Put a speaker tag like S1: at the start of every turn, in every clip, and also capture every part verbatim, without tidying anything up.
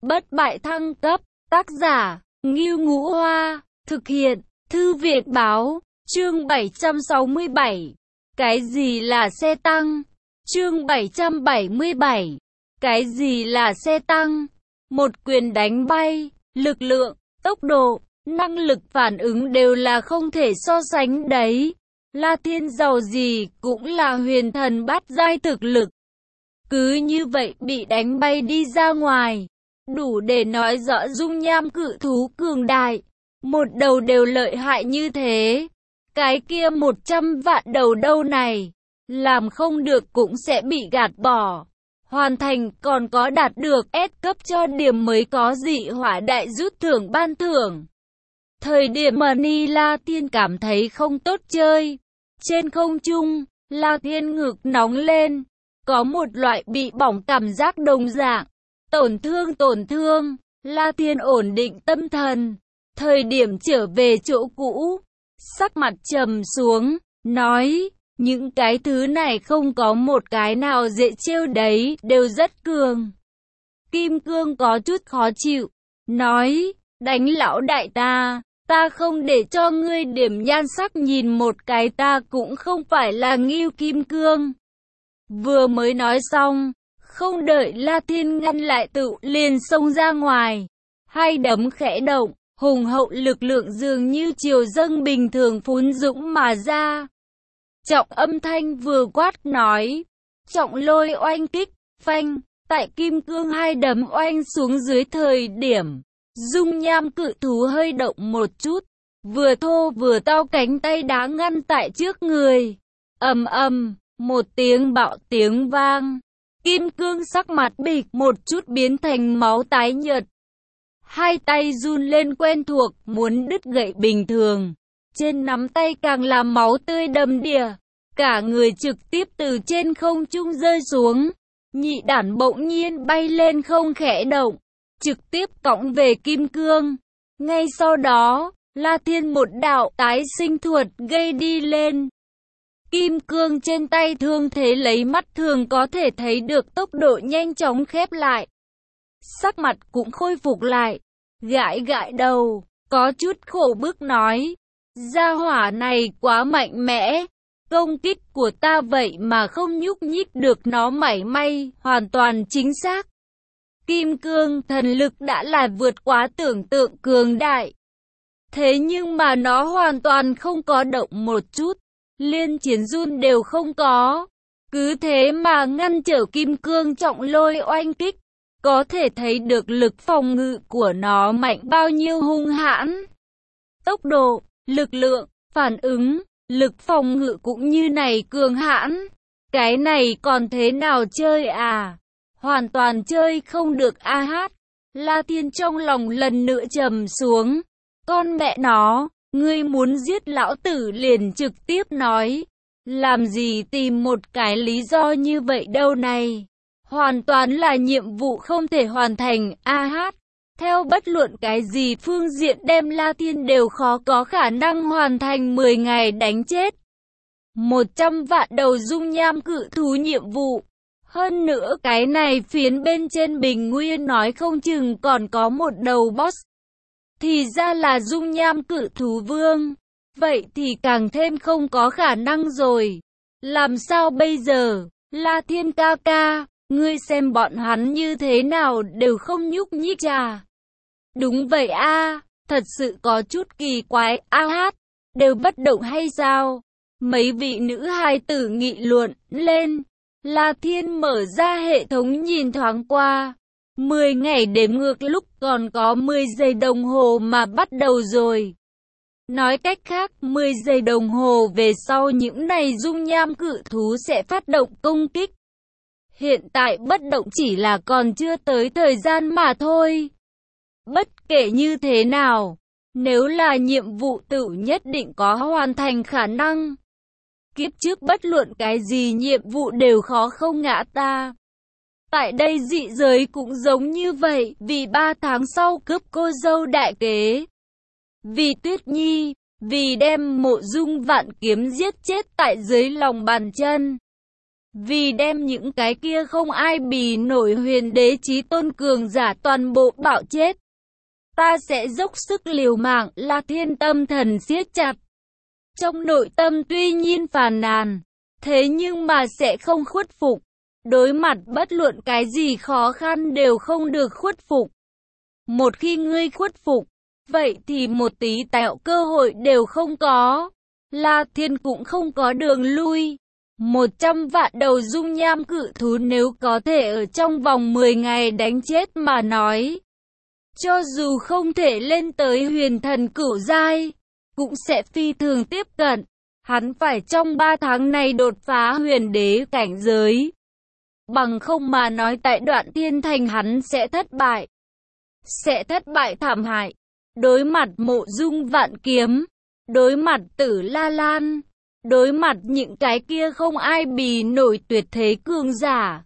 S1: bất bại thăng cấp, tác giả, Ngưu Ngũ Hoa, thực hiện, Thư viện Báo, chương bảy trăm sáu mươi bảy. Cái gì là xe tăng? Chương bảy trăm bảy mươi bảy. Cái gì là xe tăng? Một quyền đánh bay, lực lượng, tốc độ, năng lực phản ứng đều là không thể so sánh đấy. La Thiên giàu gì cũng là huyền thần bát giai thực lực. Cứ như vậy bị đánh bay đi ra ngoài, đủ để nói rõ dung nham cự thú cường đại. Một đầu đều lợi hại như thế, cái kia một trăm vạn đầu đâu này, làm không được cũng sẽ bị gạt bỏ. Hoàn thành còn có đạt được S cấp cho điểm mới có dị hỏa đại rút thưởng ban thưởng. Thời điểm mà Ni La Thiên cảm thấy không tốt chơi, trên không trung, La Thiên ngực nóng lên, có một loại bị bỏng cảm giác đồng dạng. Tổn thương tổn thương, La Thiên ổn định tâm thần. Thời điểm trở về chỗ cũ, sắc mặt trầm xuống, nói, những cái thứ này không có một cái nào dễ trêu đấy, đều rất cường. Kim Cương có chút khó chịu, nói, đánh lão đại ta, ta không để cho ngươi điểm nhan sắc nhìn một cái, ta cũng không phải là Ngưu Kim Cương. Vừa mới nói xong, không đợi La Thiên ngăn lại tự liền xông ra ngoài, hai đấm khẽ động, hùng hậu lực lượng dường như triều dâng bình thường phún dũng mà ra. Trọng âm thanh vừa quát nói, trọng lôi oanh kích, phanh, tại Kim Cương hai đấm oanh xuống dưới thời điểm, dung nham cự thú hơi động một chút, vừa thô vừa to cánh tay đá ngăn tại trước người. Ầm ầm, một tiếng bạo tiếng vang, Kim Cương sắc mặt bịch một chút biến thành máu tái nhợt. Hai tay run lên quen thuộc, muốn đứt gậy bình thường. Trên nắm tay càng là máu tươi đầm đìa. Cả người trực tiếp từ trên không trung rơi xuống. Nhị đản bỗng nhiên bay lên không khẽ động, trực tiếp cõng về Kim Cương. Ngay sau đó, La Thiên một đạo tái sinh thuật gây đi lên. Kim Cương trên tay thương thế lấy mắt thường có thể thấy được tốc độ nhanh chóng khép lại. Sắc mặt cũng khôi phục lại, gãi gãi đầu, có chút khổ bức nói, gia hỏa này quá mạnh mẽ, công kích của ta vậy mà không nhúc nhích được nó mảy may, hoàn toàn chính xác. Kim Cương thần lực đã là vượt quá tưởng tượng cường đại. Thế nhưng mà nó hoàn toàn không có động một chút, liên chiến run đều không có. Cứ thế mà ngăn trở Kim Cương trọng lôi oanh kích. Có thể thấy được lực phòng ngự của nó mạnh bao nhiêu hung hãn. Tốc độ, lực lượng, phản ứng, lực phòng ngự cũng như này cường hãn. Cái này còn thế nào chơi à? Hoàn toàn chơi không được a hát. La Thiên trong lòng lần nữa trầm xuống. Con mẹ nó, ngươi muốn giết lão tử liền trực tiếp nói. Làm gì tìm một cái lý do như vậy đâu này? Hoàn toàn là nhiệm vụ không thể hoàn thành, a hát. Theo bất luận cái gì phương diện đem La Thiên đều khó có khả năng hoàn thành mười ngày đánh chết một trăm vạn đầu dung nham cự thú nhiệm vụ. Hơn nữa cái này phiến bên trên bình nguyên nói không chừng còn có một đầu boss. Thì ra là dung nham cự thú vương. Vậy thì càng thêm không có khả năng rồi. Làm sao bây giờ, La Thiên ca ca? Ngươi xem bọn hắn như thế nào đều không nhúc nhích à? Đúng vậy a, à, thật sự có chút kỳ quái, a hát, đều bất động hay sao? Mấy vị nữ hài tử nghị luận lên. La Thiên mở ra hệ thống nhìn thoáng qua. mười ngày đếm ngược lúc còn có mười giây đồng hồ mà bắt đầu rồi. Nói cách khác, mười giây đồng hồ về sau những này dung nham cự thú sẽ phát động công kích. Hiện tại bất động chỉ là còn chưa tới thời gian mà thôi. Bất kể như thế nào, nếu là nhiệm vụ tự nhất định có hoàn thành khả năng. Kiếp trước bất luận cái gì nhiệm vụ đều khó không ngã ta. Tại đây dị giới cũng giống như vậy, vì ba tháng sau cướp cô dâu đại kế. Vì Tuyết Nhi, vì đem Mộ Dung Vạn Kiếm giết chết tại dưới lòng bàn chân. vì đem những cái kia không ai bì nổi huyền đế chí tôn cường giả toàn bộ bạo chết. Ta sẽ dốc sức liều mạng. La Thiên tâm thần siết chặt. Trong nội tâm tuy nhiên phàn nàn, thế nhưng mà sẽ không khuất phục. Đối mặt bất luận cái gì khó khăn đều không được khuất phục. Một khi ngươi khuất phục, vậy thì một tí tẹo cơ hội đều không có. La Thiên cũng không có đường lui. Một trăm vạn đầu dung nham cự thú nếu có thể ở trong vòng mười ngày đánh chết mà nói, cho dù không thể lên tới huyền thần cửu giai, cũng sẽ phi thường tiếp cận. Hắn phải trong ba tháng này đột phá huyền đế cảnh giới. Bằng không mà nói tại Đoạn Thiên Thành hắn sẽ thất bại. Sẽ thất bại thảm hại. Đối mặt Mộ Dung Vạn Kiếm, đối mặt Tử La Lan, đối mặt những cái kia không ai bì nổi tuyệt thế cường giả,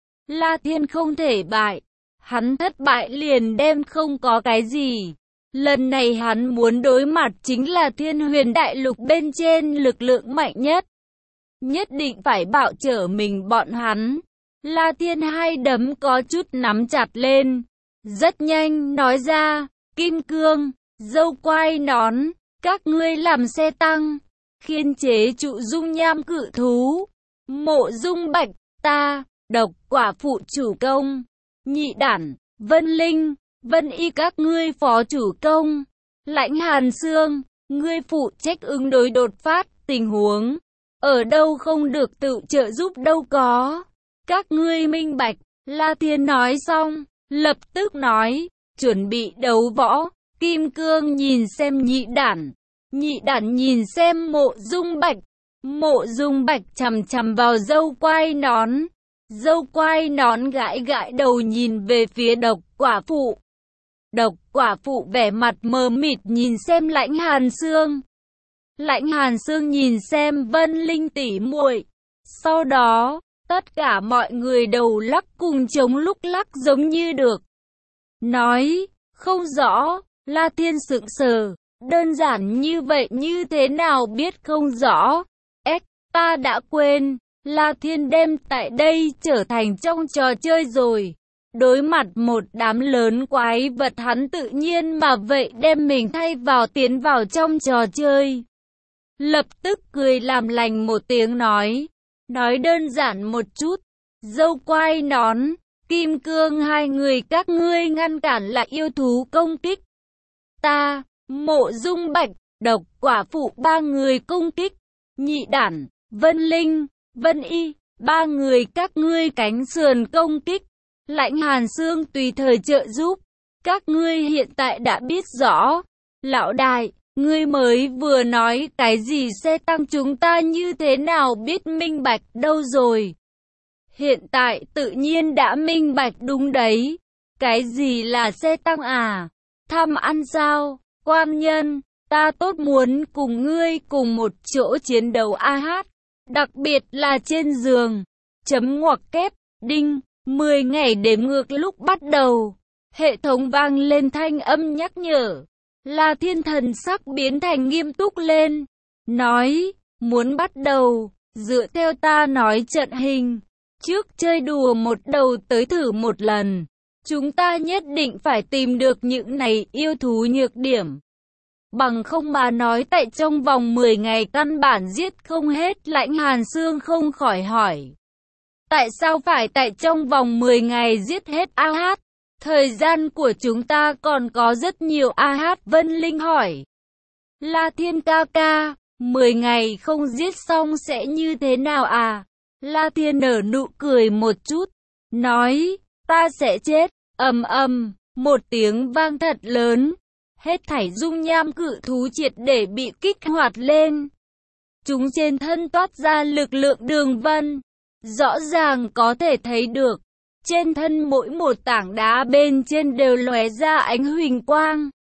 S1: La Thiên không thể bại. Hắn thất bại liền đem không có cái gì. Lần này hắn muốn đối mặt chính là Thiên Huyền Đại Lục bên trên lực lượng mạnh nhất. Nhất định phải bạo trở mình bọn hắn. La Thiên hai đấm có chút nắm chặt lên. Rất nhanh nói ra, Kim Cương, Dâu Quai Nón, các ngươi làm xe tăng, khiên chế trụ dung nham cự thú. Mộ Dung Bạch, ta, Độc Quả phụ chủ công. Nhị Đản, Vân Linh, Vân Y các ngươi phó chủ công. Lãnh Hàn Xương, ngươi phụ trách ứng đối đột phát tình huống. Ở đâu không được tự trợ giúp đâu có. Các ngươi minh bạch. La Thiên nói xong, lập tức nói, chuẩn bị đấu võ. Kim Cương nhìn xem Nhị Đản, Nhị Đản nhìn xem Mộ Dung Bạch. Mộ Dung Bạch chằm chằm vào Dâu Quai Nón. Dâu Quai Nón gãi gãi đầu nhìn về phía Độc Quả phụ. Độc Quả phụ vẻ mặt mờ mịt nhìn xem Lãnh Hàn Xương. Lãnh Hàn Xương nhìn xem Vân Linh tỷ muội. Sau đó, tất cả mọi người đầu lắc cùng chống lúc lắc giống như được. Nói, không rõ. La Thiên sững sờ, đơn giản như vậy như thế nào biết không rõ. Ếch, ta đã quên, La Thiên đem tại đây trở thành trong trò chơi rồi. Đối mặt một đám lớn quái vật hắn tự nhiên mà vậy đem mình thay vào tiến vào trong trò chơi. Lập tức cười làm lành một tiếng nói. Nói đơn giản một chút. Dâu Quai Nón, Kim Cương hai người các ngươi ngăn cản lại yêu thú công kích. Ta, Mộ Dung Bạch, Độc Quả phụ ba người công kích. Nhị Đản, Vân Linh, Vân Y, ba người các ngươi cánh sườn công kích. Lãnh Hàn Xương tùy thời trợ giúp. Các ngươi hiện tại đã biết rõ. Lão đại, ngươi mới vừa nói cái gì xe tăng chúng ta như thế nào biết minh bạch đâu rồi. Hiện tại tự nhiên đã minh bạch đúng đấy. Cái gì là xe tăng à? Tham ăn sao? Quan nhân, ta tốt muốn cùng ngươi cùng một chỗ chiến đấu a hát. Đặc biệt là trên giường. Chấm ngoặc kép, đinh, mười ngày đếm ngược lúc bắt đầu. Hệ thống vang lên thanh âm nhắc nhở. La Thiên thần sắc biến thành nghiêm túc lên. Nói, muốn bắt đầu, dựa theo ta nói trận hình. Trước chơi đùa một đầu tới thử một lần. Chúng ta nhất định phải tìm được những này yêu thú nhược điểm. Bằng không mà nói tại trong vòng mười ngày căn bản giết không hết. Lãnh Hàn Xương không khỏi hỏi. Tại sao phải tại trong vòng mười ngày giết hết a hát? Thời gian của chúng ta còn có rất nhiều a hát. Vân Linh hỏi. La Thiên ca ca, mười ngày không giết xong sẽ như thế nào à? La Thiên nở nụ cười một chút. Nói, ta sẽ chết. Ầm ầm, một tiếng vang thật lớn. Hết thảy dung nham cự thú triệt để bị kích hoạt lên. Chúng trên thân toát ra lực lượng đường vân. Rõ ràng có thể thấy được. Trên thân mỗi một tảng đá bên trên đều lóe ra ánh huỳnh quang.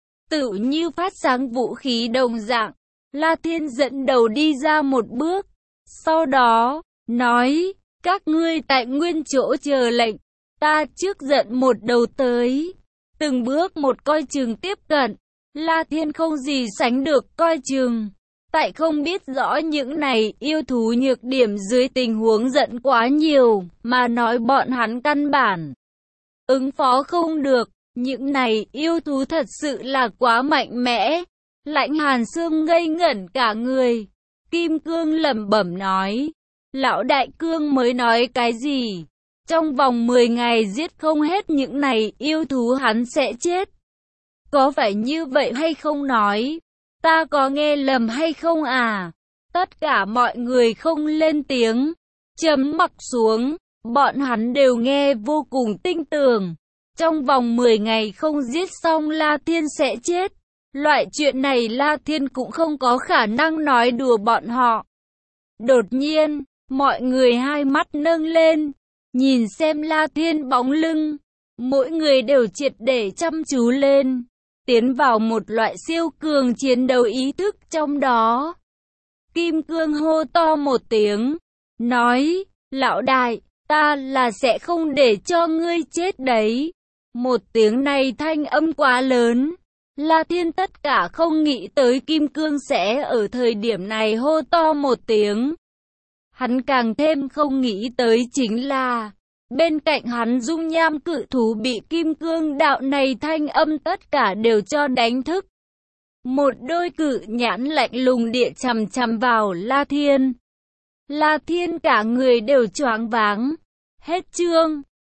S1: Tự như phát sáng vũ khí đồng dạng. La Thiên dẫn đầu đi ra một bước. Sau đó, nói, các ngươi tại nguyên chỗ chờ lệnh. Ta trước giận một đầu tới. Từng bước một coi chừng tiếp cận. La Thiên không gì sánh được coi chừng. Tại không biết rõ những này yêu thú nhược điểm dưới tình huống giận quá nhiều, mà nói bọn hắn căn bản ứng phó không được. Những này yêu thú thật sự là quá mạnh mẽ. Lãnh Hàn Sương ngây ngẩn cả người. Kim Cương lẩm bẩm nói. Lão đại cương mới nói cái gì? Trong vòng mười ngày giết không hết những này yêu thú hắn sẽ chết. Có phải như vậy hay không nói? Ta có nghe lầm hay không à? Tất cả mọi người không lên tiếng. Chấm mặc xuống. Bọn hắn đều nghe vô cùng tinh tường. Trong vòng mười ngày không giết xong La Thiên sẽ chết. Loại chuyện này La Thiên cũng không có khả năng nói đùa bọn họ. Đột nhiên, mọi người hai mắt nâng lên, nhìn xem La Thiên bóng lưng. Mỗi người đều triệt để chăm chú lên, tiến vào một loại siêu cường chiến đấu ý thức trong đó. Kim Cương hô to một tiếng, nói, lão đại, ta là sẽ không để cho ngươi chết đấy. Một tiếng này thanh âm quá lớn. La Thiên tất cả không nghĩ tới Kim Cương sẽ ở thời điểm này hô to một tiếng. Hắn càng thêm không nghĩ tới chính là, bên cạnh hắn dung nham cự thú bị Kim Cương đạo này thanh âm tất cả đều cho đánh thức. Một đôi cự nhãn lạnh lùng địa chằm chằm vào La Thiên. La Thiên cả người đều choáng váng. Hết chương.